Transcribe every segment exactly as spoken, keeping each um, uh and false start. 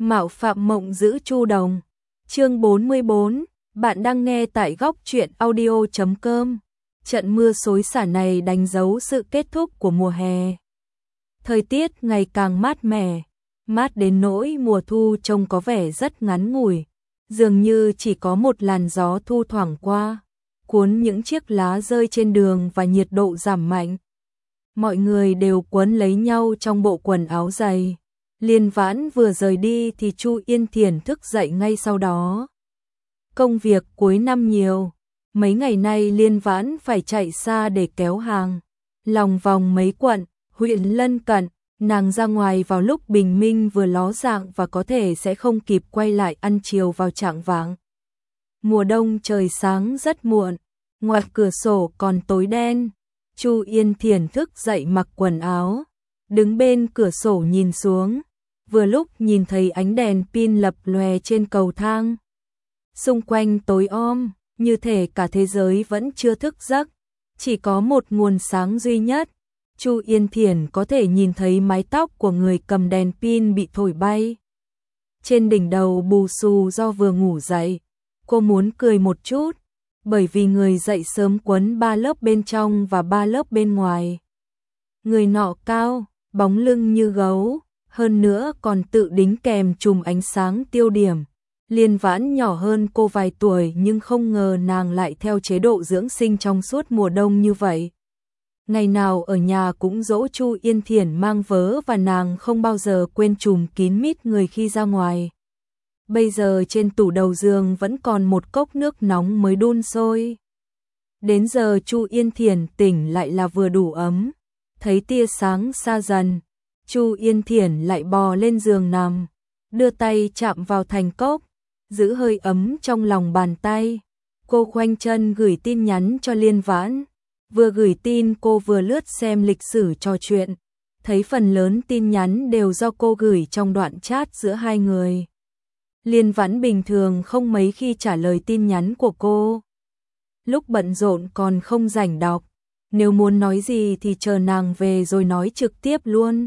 Mạo phạm mộng giữ Chu Đồng. Chương bốn mươi bốn, bạn đang nghe tại góc truyện audio chấm com. Trận mưa xối xả này đánh dấu sự kết thúc của mùa hè. Thời tiết ngày càng mát mẻ, mát đến nỗi mùa thu trông có vẻ rất ngắn ngủi, dường như chỉ có một làn gió thu thoảng qua, cuốn những chiếc lá rơi trên đường và nhiệt độ giảm mạnh. Mọi người đều quấn lấy nhau trong bộ quần áo dày. Liên Vãn vừa rời đi thì Chu Yên Thiển thức dậy ngay sau đó. Công việc cuối năm nhiều, mấy ngày nay Liên Vãn phải chạy xa để kéo hàng. Lòng vòng mấy quận, huyện lân cận, nàng ra ngoài vào lúc bình minh vừa ló dạng và có thể sẽ không kịp quay lại ăn chiều vào chạng vạng. Mùa đông trời sáng rất muộn, ngoài cửa sổ còn tối đen. Chu Yên Thiển thức dậy mặc quần áo, đứng bên cửa sổ nhìn xuống, vừa lúc nhìn thấy ánh đèn pin lập lòe trên cầu thang. Xung quanh tối om, như thể cả thế giới vẫn chưa thức giấc, chỉ có một nguồn sáng duy nhất. Chu Yên Thiển có thể nhìn thấy mái tóc của người cầm đèn pin bị thổi bay. Trên đỉnh đầu bù xù do vừa ngủ dậy, cô muốn cười một chút, bởi vì người dậy sớm quấn ba lớp bên trong và ba lớp bên ngoài. Người nọ cao, bóng lưng như gấu, hơn nữa còn tự đính kèm chùm ánh sáng tiêu điểm. Liên Vãn nhỏ hơn cô vài tuổi nhưng không ngờ nàng lại theo chế độ dưỡng sinh trong suốt mùa đông như vậy. Ngày nào ở nhà cũng dỗ Chu Yên Thiển mang vớ và nàng không bao giờ quên chùm kín mít người khi ra ngoài. Bây giờ trên tủ đầu giường vẫn còn một cốc nước nóng mới đun sôi. Đến giờ Chu Yên Thiển tỉnh lại là vừa đủ ấm, thấy tia sáng xa dần. Chu Yên Thiển lại bò lên giường nằm, đưa tay chạm vào thành cốc, giữ hơi ấm trong lòng bàn tay. Cô khoanh chân gửi tin nhắn cho Liên Vãn. Vừa gửi tin cô vừa lướt xem lịch sử trò chuyện, thấy phần lớn tin nhắn đều do cô gửi trong đoạn chat giữa hai người. Liên Vãn bình thường không mấy khi trả lời tin nhắn của cô. Lúc bận rộn còn không rảnh đọc, nếu muốn nói gì thì chờ nàng về rồi nói trực tiếp luôn.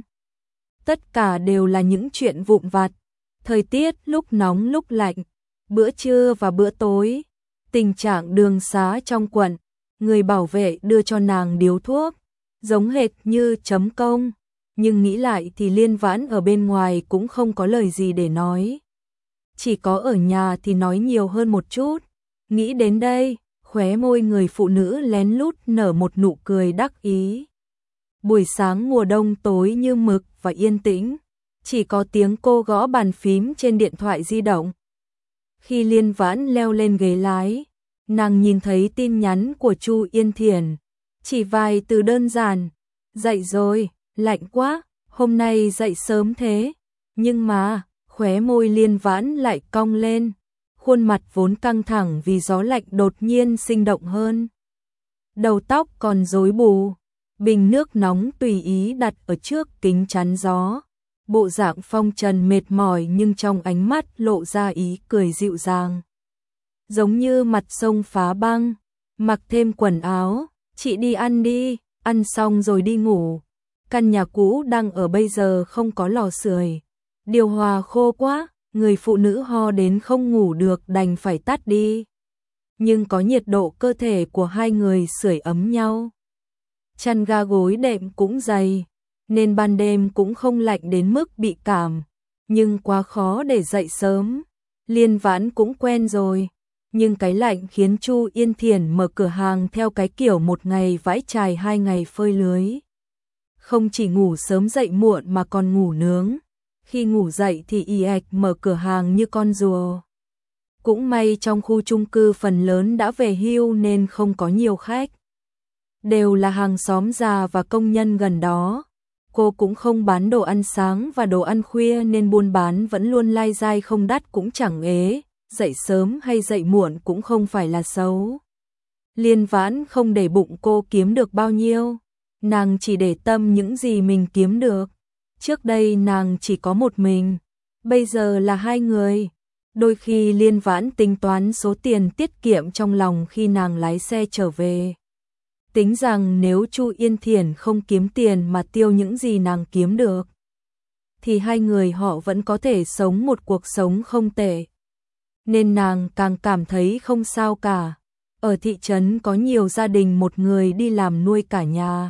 Tất cả đều là những chuyện vụn vặt, thời tiết lúc nóng lúc lạnh, bữa trưa và bữa tối, tình trạng đường xá trong quận, người bảo vệ đưa cho nàng điếu thuốc, giống hệt như chấm công, nhưng nghĩ lại thì Liên Vãn ở bên ngoài cũng không có lời gì để nói. Chỉ có ở nhà thì nói nhiều hơn một chút. Nghĩ đến đây, khóe môi người phụ nữ lén lút nở một nụ cười đắc ý. Buổi sáng mùa đông tối như mực và yên tĩnh, chỉ có tiếng cô gõ bàn phím trên điện thoại di động. Khi Liên Vãn leo lên ghế lái, nàng nhìn thấy tin nhắn của Chu Yên Thiển, chỉ vài từ đơn giản: dậy rồi, lạnh quá, hôm nay dậy sớm thế. Nhưng mà, khóe môi Liên Vãn lại cong lên, khuôn mặt vốn căng thẳng vì gió lạnh đột nhiên sinh động hơn. Đầu tóc còn rối bù, bình nước nóng tùy ý đặt ở trước kính chắn gió. Bộ dạng phong trần mệt mỏi nhưng trong ánh mắt lộ ra ý cười dịu dàng. Giống như mặt sông phá băng, mặc thêm quần áo, chị đi ăn đi, ăn xong rồi đi ngủ. Căn nhà cũ đang ở bây giờ không có lò sưởi, điều hòa khô quá, người phụ nữ ho đến không ngủ được đành phải tắt đi. Nhưng có nhiệt độ cơ thể của hai người sưởi ấm nhau. Chăn ga gối đệm cũng dày, nên ban đêm cũng không lạnh đến mức bị cảm, nhưng quá khó để dậy sớm. Liên Vãn cũng quen rồi, nhưng cái lạnh khiến Chu Yên Thiển mở cửa hàng theo cái kiểu một ngày vãi chài hai ngày phơi lưới. Không chỉ ngủ sớm dậy muộn mà còn ngủ nướng, khi ngủ dậy thì ì ạch mở cửa hàng như con rùa. Cũng may trong khu chung cư phần lớn đã về hưu nên không có nhiều khách. Đều là hàng xóm già và công nhân gần đó. Cô cũng không bán đồ ăn sáng và đồ ăn khuya nên buôn bán vẫn luôn lai dai không đắt cũng chẳng ế, dậy sớm hay dậy muộn cũng không phải là xấu. Liên Vãn không để bụng cô kiếm được bao nhiêu, nàng chỉ để tâm những gì mình kiếm được. Trước đây nàng chỉ có một mình, bây giờ là hai người. Đôi khi Liên Vãn tính toán số tiền tiết kiệm trong lòng khi nàng lái xe trở về. Tính rằng nếu Chu Yên Thiển không kiếm tiền mà tiêu những gì nàng kiếm được, thì hai người họ vẫn có thể sống một cuộc sống không tệ. Nên nàng càng cảm thấy không sao cả. Ở thị trấn có nhiều gia đình một người đi làm nuôi cả nhà.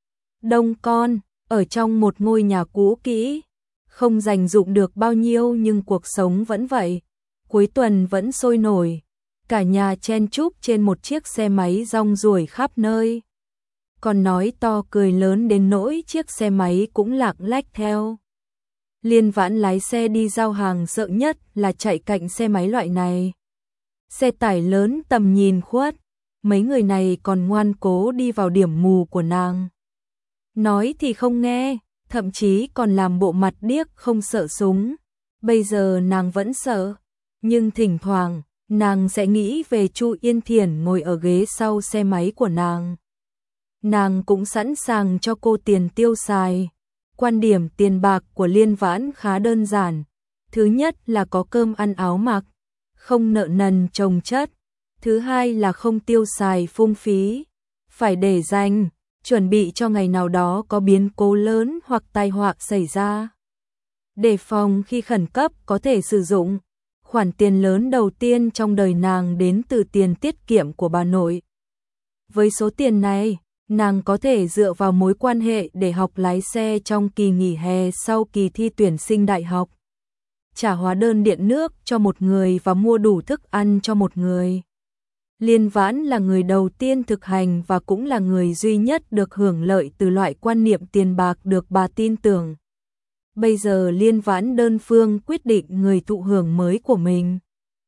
Đông con, ở trong một ngôi nhà cũ kỹ, không dành dụng được bao nhiêu nhưng cuộc sống vẫn vậy. Cuối tuần vẫn sôi nổi, cả nhà chen chúc trên một chiếc xe máy rong ruổi khắp nơi. Còn nói to cười lớn đến nỗi chiếc xe máy cũng lạng lách theo. Liên Vãn lái xe đi giao hàng, sợ nhất là chạy cạnh xe máy loại này. Xe tải lớn tầm nhìn khuất, mấy người này còn ngoan cố đi vào điểm mù của nàng. Nói thì không nghe, thậm chí còn làm bộ mặt điếc không sợ súng. Bây giờ nàng vẫn sợ, nhưng thỉnh thoảng nàng sẽ nghĩ về Chu Yên Thiển ngồi ở ghế sau xe máy của nàng. Nàng cũng sẵn sàng cho cô tiền tiêu xài. Quan điểm tiền bạc của Liên Vãn khá đơn giản. Thứ nhất là có cơm ăn áo mặc, không nợ nần chồng chất. Thứ hai là không tiêu xài phung phí, phải để dành, chuẩn bị cho ngày nào đó có biến cố lớn hoặc tai họa xảy ra. Đề phòng khi khẩn cấp có thể sử dụng. Khoản tiền lớn đầu tiên trong đời nàng đến từ tiền tiết kiệm của bà nội. Với số tiền này, nàng có thể dựa vào mối quan hệ để học lái xe trong kỳ nghỉ hè sau kỳ thi tuyển sinh đại học. Trả hóa đơn điện nước cho một người và mua đủ thức ăn cho một người. Liên Vãn là người đầu tiên thực hành và cũng là người duy nhất được hưởng lợi từ loại quan niệm tiền bạc được bà tin tưởng. Bây giờ Liên Vãn đơn phương quyết định người thụ hưởng mới của mình.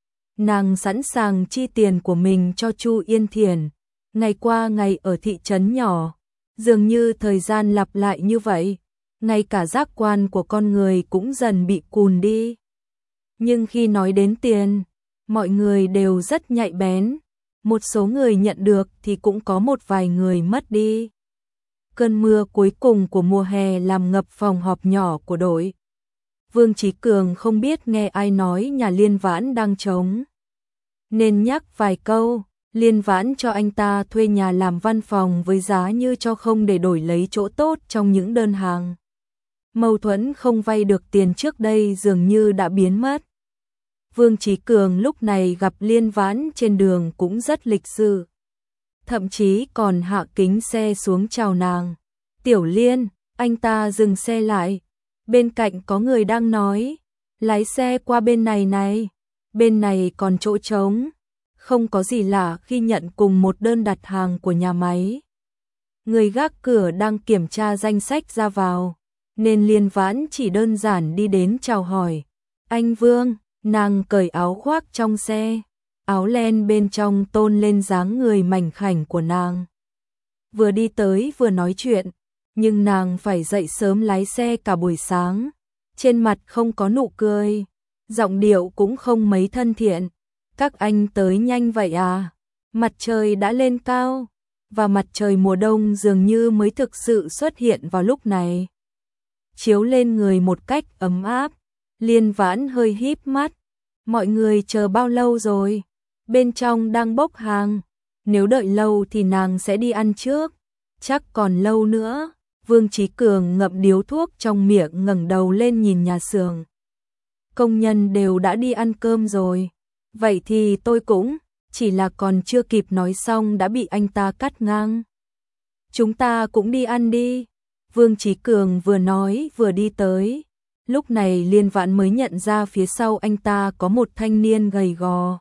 Nàng sẵn sàng chi tiền của mình cho Chu Yên Thiển. Ngày qua ngày ở thị trấn nhỏ, dường như thời gian lặp lại như vậy, ngay cả giác quan của con người cũng dần bị cùn đi. Nhưng khi nói đến tiền, mọi người đều rất nhạy bén, một số người nhận được thì cũng có một vài người mất đi. Cơn mưa cuối cùng của mùa hè làm ngập phòng họp nhỏ của đội. Vương Chí Cường không biết nghe ai nói nhà Liên Vãn đang trống, nên nhắc vài câu. Liên Vãn cho anh ta thuê nhà làm văn phòng với giá như cho không để đổi lấy chỗ tốt trong những đơn hàng. Mâu thuẫn không vay được tiền trước đây dường như đã biến mất. Vương Chí Cường lúc này gặp Liên Vãn trên đường cũng rất lịch sự. Thậm chí còn hạ kính xe xuống chào nàng. Tiểu Liên, anh ta dừng xe lại. Bên cạnh có người đang nói, lái xe qua bên này này, bên này còn chỗ trống. Không có gì lạ khi nhận cùng một đơn đặt hàng của nhà máy. Người gác cửa đang kiểm tra danh sách ra vào, nên Liên Vãn chỉ đơn giản đi đến chào hỏi. Anh Vương, nàng cởi áo khoác trong xe, áo len bên trong tôn lên dáng người mảnh khảnh của nàng. Vừa đi tới vừa nói chuyện, nhưng nàng phải dậy sớm lái xe cả buổi sáng. Trên mặt không có nụ cười, giọng điệu cũng không mấy thân thiện. Các anh tới nhanh vậy à? Mặt trời đã lên cao, và mặt trời mùa đông dường như mới thực sự xuất hiện vào lúc này. Chiếu lên người một cách ấm áp, Liên Vãn hơi híp mắt. Mọi người chờ bao lâu rồi? Bên trong đang bốc hàng. Nếu đợi lâu thì nàng sẽ đi ăn trước. Chắc còn lâu nữa. Vương Chí Cường ngậm điếu thuốc trong miệng ngẩng đầu lên nhìn nhà xưởng. Công nhân đều đã đi ăn cơm rồi. Vậy thì tôi cũng, chỉ là còn chưa kịp nói xong đã bị anh ta cắt ngang. Chúng ta cũng đi ăn đi. Vương Chí Cường vừa nói vừa đi tới. Lúc này Liên Vãn mới nhận ra phía sau anh ta có một thanh niên gầy gò.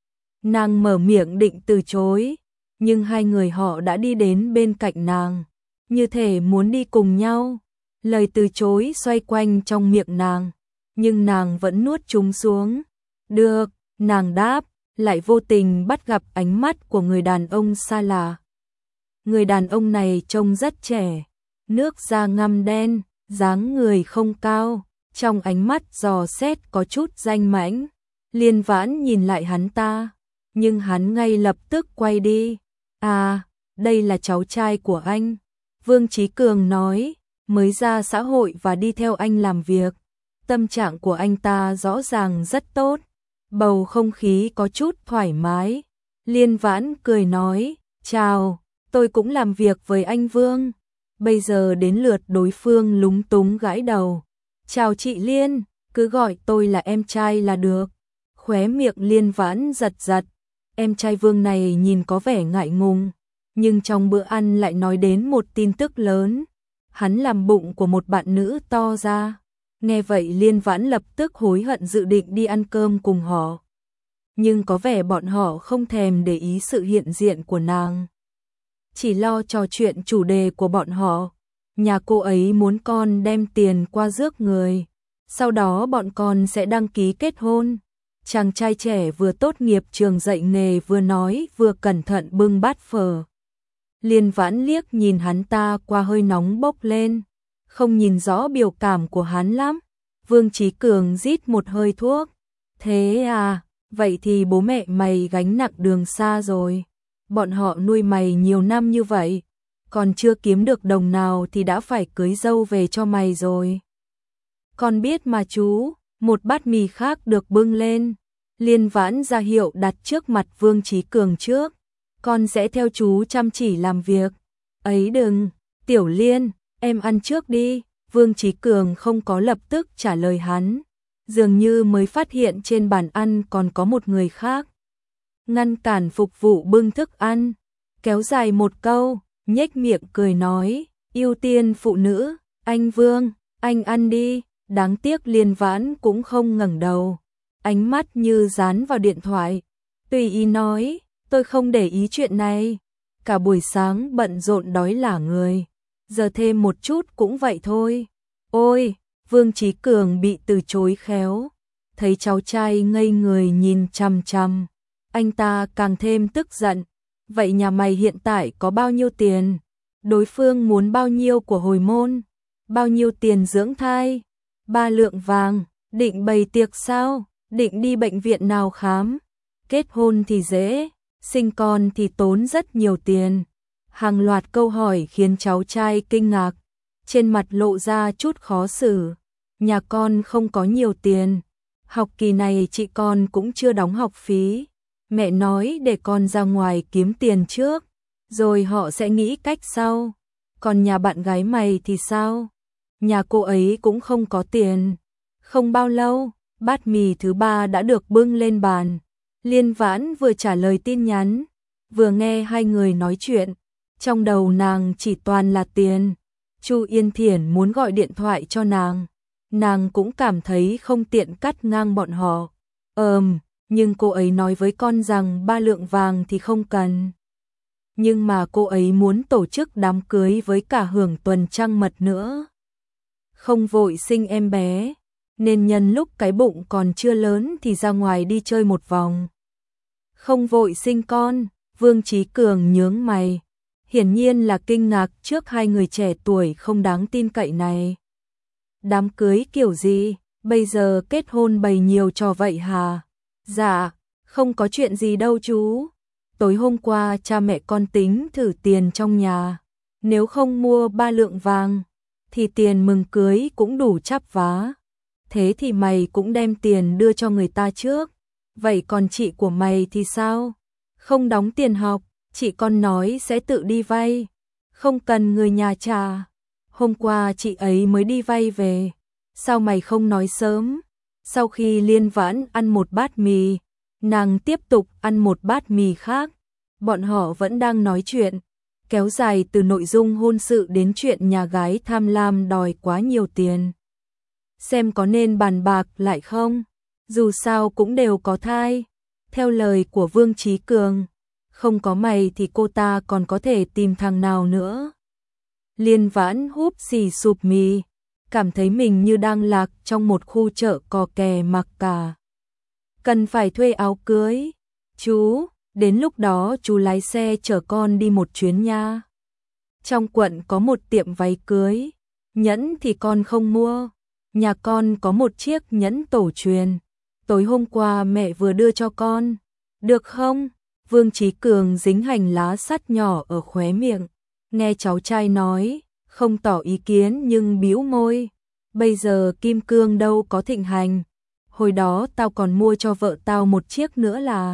Nàng mở miệng định từ chối, nhưng hai người họ đã đi đến bên cạnh nàng, như thể muốn đi cùng nhau. Lời từ chối xoay quanh trong miệng nàng, nhưng nàng vẫn nuốt chúng xuống. Được, nàng đáp, lại vô tình bắt gặp ánh mắt của người đàn ông xa lạ. Người đàn ông này trông rất trẻ, nước da ngăm đen, dáng người không cao, trong ánh mắt dò xét có chút danh mãnh. Liên Vãn nhìn lại hắn ta, nhưng hắn ngay lập tức quay đi. À, đây là cháu trai của anh. Vương Chí Cường nói, mới ra xã hội và đi theo anh làm việc. Tâm trạng của anh ta rõ ràng rất tốt. Bầu không khí có chút thoải mái. Liên Vãn cười nói, chào, tôi cũng làm việc với anh Vương. Bây giờ đến lượt đối phương lúng túng gãi đầu. Chào chị Liên, cứ gọi tôi là em trai là được. Khóe miệng Liên Vãn giật giật. Em trai Vương này nhìn có vẻ ngại ngùng, nhưng trong bữa ăn lại nói đến một tin tức lớn. Hắn làm bụng của một bạn nữ to ra. Nghe vậy Liên Vãn lập tức hối hận dự định đi ăn cơm cùng họ. Nhưng có vẻ bọn họ không thèm để ý sự hiện diện của nàng. Chỉ lo trò chuyện chủ đề của bọn họ. Nhà cô ấy muốn con đem tiền qua rước người. Sau đó bọn con sẽ đăng ký kết hôn. Chàng trai trẻ vừa tốt nghiệp trường dạy nghề vừa nói vừa cẩn thận bưng bát phở. Liên Vãn liếc nhìn hắn ta qua hơi nóng bốc lên. Không nhìn rõ biểu cảm của hắn lắm. Vương Chí Cường rít một hơi thuốc. Thế à, vậy thì bố mẹ mày gánh nặng đường xa rồi. Bọn họ nuôi mày nhiều năm như vậy. Còn chưa kiếm được đồng nào thì đã phải cưới dâu về cho mày rồi. Con biết mà chú. Một bát mì khác được bưng lên. Liên Vãn ra hiệu đặt trước mặt Vương Chí Cường trước. Con sẽ theo chú chăm chỉ làm việc. Ấy đừng, Tiểu Liên, em ăn trước đi. Vương Chí Cường không có lập tức trả lời hắn. Dường như mới phát hiện trên bàn ăn còn có một người khác. Ngăn cản phục vụ bưng thức ăn. Kéo dài một câu, nhếch miệng cười nói. Ưu tiên phụ nữ, anh Vương, anh ăn đi. Đáng tiếc Liên Vãn cũng không ngẩng đầu. Ánh mắt như dán vào điện thoại. Tùy ý nói, tôi không để ý chuyện này. Cả buổi sáng bận rộn đói lả người. Giờ thêm một chút cũng vậy thôi. Ôi, Vương Chí Cường bị từ chối khéo. Thấy cháu trai ngây người nhìn chằm chằm. Anh ta càng thêm tức giận. Vậy nhà mày hiện tại có bao nhiêu tiền? Đối phương muốn bao nhiêu của hồi môn? Bao nhiêu tiền dưỡng thai? Ba lượng vàng, định bày tiệc sao? Định đi bệnh viện nào khám? Kết hôn thì dễ, sinh con thì tốn rất nhiều tiền. Hàng loạt câu hỏi khiến cháu trai kinh ngạc, trên mặt lộ ra chút khó xử. Nhà con không có nhiều tiền, học kỳ này chị con cũng chưa đóng học phí. Mẹ nói để con ra ngoài kiếm tiền trước, rồi họ sẽ nghĩ cách sau. Còn nhà bạn gái mày thì sao? Nhà cô ấy cũng không có tiền. Không bao lâu, bát mì thứ ba đã được bưng lên bàn. Liên Vãn vừa trả lời tin nhắn, vừa nghe hai người nói chuyện. Trong đầu nàng chỉ toàn là tiền. Chu Yên Thiển muốn gọi điện thoại cho nàng. Nàng cũng cảm thấy không tiện cắt ngang bọn họ. Ờm, nhưng cô ấy nói với con rằng ba lượng vàng thì không cần. Nhưng mà cô ấy muốn tổ chức đám cưới với cả hưởng tuần trăng mật nữa. Không vội sinh em bé, nên nhân lúc cái bụng còn chưa lớn thì ra ngoài đi chơi một vòng. Không vội sinh con, Vương Chí Cường nhướng mày. Hiển nhiên là kinh ngạc trước hai người trẻ tuổi không đáng tin cậy này. Đám cưới kiểu gì, bây giờ kết hôn bày nhiều trò vậy hả? Dạ, không có chuyện gì đâu chú. Tối hôm qua cha mẹ con tính thử tiền trong nhà. Nếu không mua ba lượng vàng, thì tiền mừng cưới cũng đủ chắp vá. Thế thì mày cũng đem tiền đưa cho người ta trước. Vậy còn chị của mày thì sao? Không đóng tiền học, chị con nói sẽ tự đi vay. Không cần người nhà trả. Hôm qua chị ấy mới đi vay về. Sao mày không nói sớm? Sau khi Liên Vãn ăn một bát mì, nàng tiếp tục ăn một bát mì khác. Bọn họ vẫn đang nói chuyện, kéo dài từ nội dung hôn sự đến chuyện nhà gái tham lam đòi quá nhiều tiền. Xem có nên bàn bạc lại không? Dù sao cũng đều có thai. Theo lời của Vương Chí Cường, không có mày thì cô ta còn có thể tìm thằng nào nữa. Liên Vãn húp xì sụp mì, cảm thấy mình như đang lạc trong một khu chợ cò kè mặc cả. Cần phải thuê áo cưới. Chú, đến lúc đó chú lái xe chở con đi một chuyến nha. Trong quận có một tiệm váy cưới, nhẫn thì con không mua. Nhà con có một chiếc nhẫn tổ truyền, tối hôm qua mẹ vừa đưa cho con. Được không? Vương Chí Cường dính hành lá sắt nhỏ ở khóe miệng, nghe cháu trai nói, không tỏ ý kiến nhưng bĩu môi. Bây giờ kim cương đâu có thịnh hành. Hồi đó tao còn mua cho vợ tao một chiếc nữa là.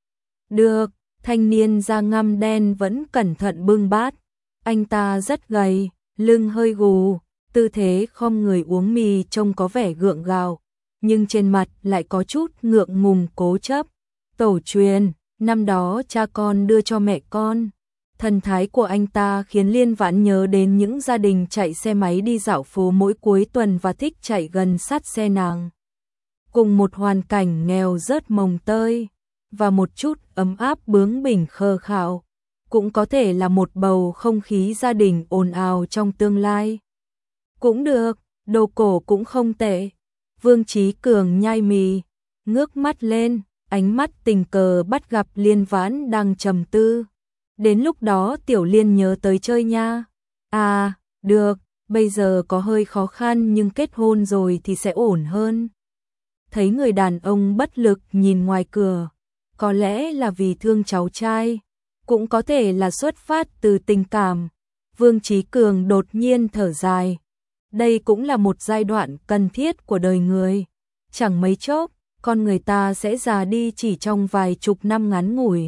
Được, thanh niên da ngăm đen vẫn cẩn thận bưng bát. Anh ta rất gầy, lưng hơi gù, tư thế khom người uống mì trông có vẻ gượng gạo, nhưng trên mặt lại có chút ngượng ngùng cố chấp. Tổ truyền, năm đó cha con đưa cho mẹ con. Thần thái của anh ta khiến Liên Vãn nhớ đến những gia đình chạy xe máy đi dạo phố mỗi cuối tuần và thích chạy gần sát xe nàng. Cùng một hoàn cảnh nghèo rớt mồng tơi, và một chút ấm áp bướng bỉnh khờ khạo, cũng có thể là một bầu không khí gia đình ồn ào trong tương lai. Cũng được, đồ cổ cũng không tệ. Vương Chí Cường nhai mì, ngước mắt lên, ánh mắt tình cờ bắt gặp Liên Vãn đang trầm tư. Đến lúc đó Tiểu Liên nhớ tới chơi nha. À, được, bây giờ có hơi khó khăn nhưng kết hôn rồi thì sẽ ổn hơn. Thấy người đàn ông bất lực nhìn ngoài cửa, có lẽ là vì thương cháu trai, cũng có thể là xuất phát từ tình cảm. Vương Chí Cường đột nhiên thở dài. Đây cũng là một giai đoạn cần thiết của đời người. Chẳng mấy chốc, con người ta sẽ già đi chỉ trong vài chục năm ngắn ngủi.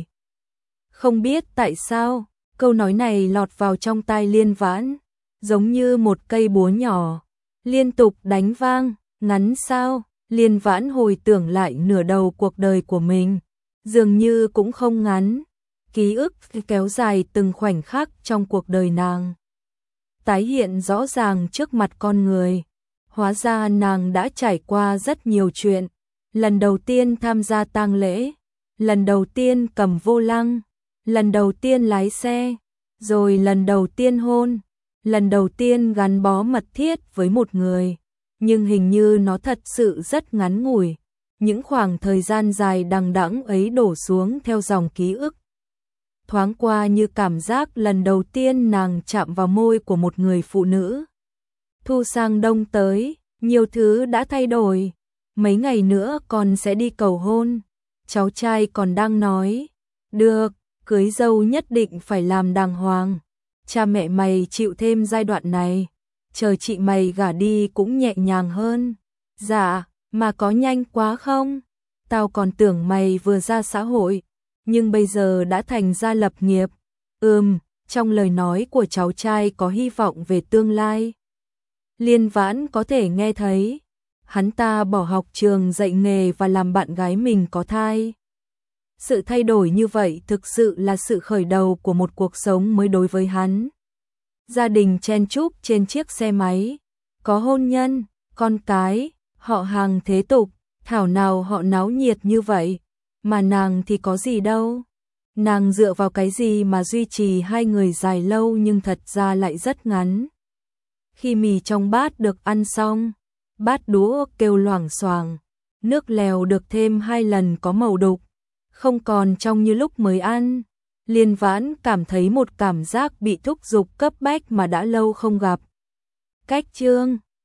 Không biết tại sao, câu nói này lọt vào trong tai Liên Vãn, giống như một cây búa nhỏ, liên tục đánh vang. Ngắn sao? Liên Vãn hồi tưởng lại nửa đầu cuộc đời của mình, dường như cũng không ngắn. Ký ức kéo dài từng khoảnh khắc trong cuộc đời nàng, tái hiện rõ ràng trước mặt con người. Hóa ra nàng đã trải qua rất nhiều chuyện. Lần đầu tiên tham gia tang lễ, lần đầu tiên cầm vô lăng, lần đầu tiên lái xe, rồi lần đầu tiên hôn, lần đầu tiên gắn bó mật thiết với một người. Nhưng hình như nó thật sự rất ngắn ngủi. Những khoảng thời gian dài đằng đẵng ấy đổ xuống theo dòng ký ức. Thoáng qua như cảm giác lần đầu tiên nàng chạm vào môi của một người phụ nữ. Thu sang đông tới, nhiều thứ đã thay đổi. Mấy ngày nữa con sẽ đi cầu hôn. Cháu trai còn đang nói, được, cưới dâu nhất định phải làm đàng hoàng. Cha mẹ mày chịu thêm giai đoạn này, chờ chị mày gả đi cũng nhẹ nhàng hơn. Dạ, mà có nhanh quá không? Tao còn tưởng mày vừa ra xã hội, nhưng bây giờ đã thành gia lập nghiệp. Ừm, trong lời nói của cháu trai có hy vọng về tương lai. Liên Vãn có thể nghe thấy, hắn ta bỏ học trường dạy nghề và làm bạn gái mình có thai. Sự thay đổi như vậy thực sự là sự khởi đầu của một cuộc sống mới đối với hắn. Gia đình chen chúc trên chiếc xe máy, có hôn nhân, con cái, họ hàng thế tục, thảo nào họ náo nhiệt như vậy, mà nàng thì có gì đâu. Nàng dựa vào cái gì mà duy trì hai người dài lâu nhưng thật ra lại rất ngắn. Khi mì trong bát được ăn xong, bát đũa kêu loảng xoảng, nước lèo được thêm hai lần có màu đục, không còn trong như lúc mới ăn. Liên Vãn cảm thấy một cảm giác bị thúc giục cấp bách mà đã lâu không gặp. Cách chương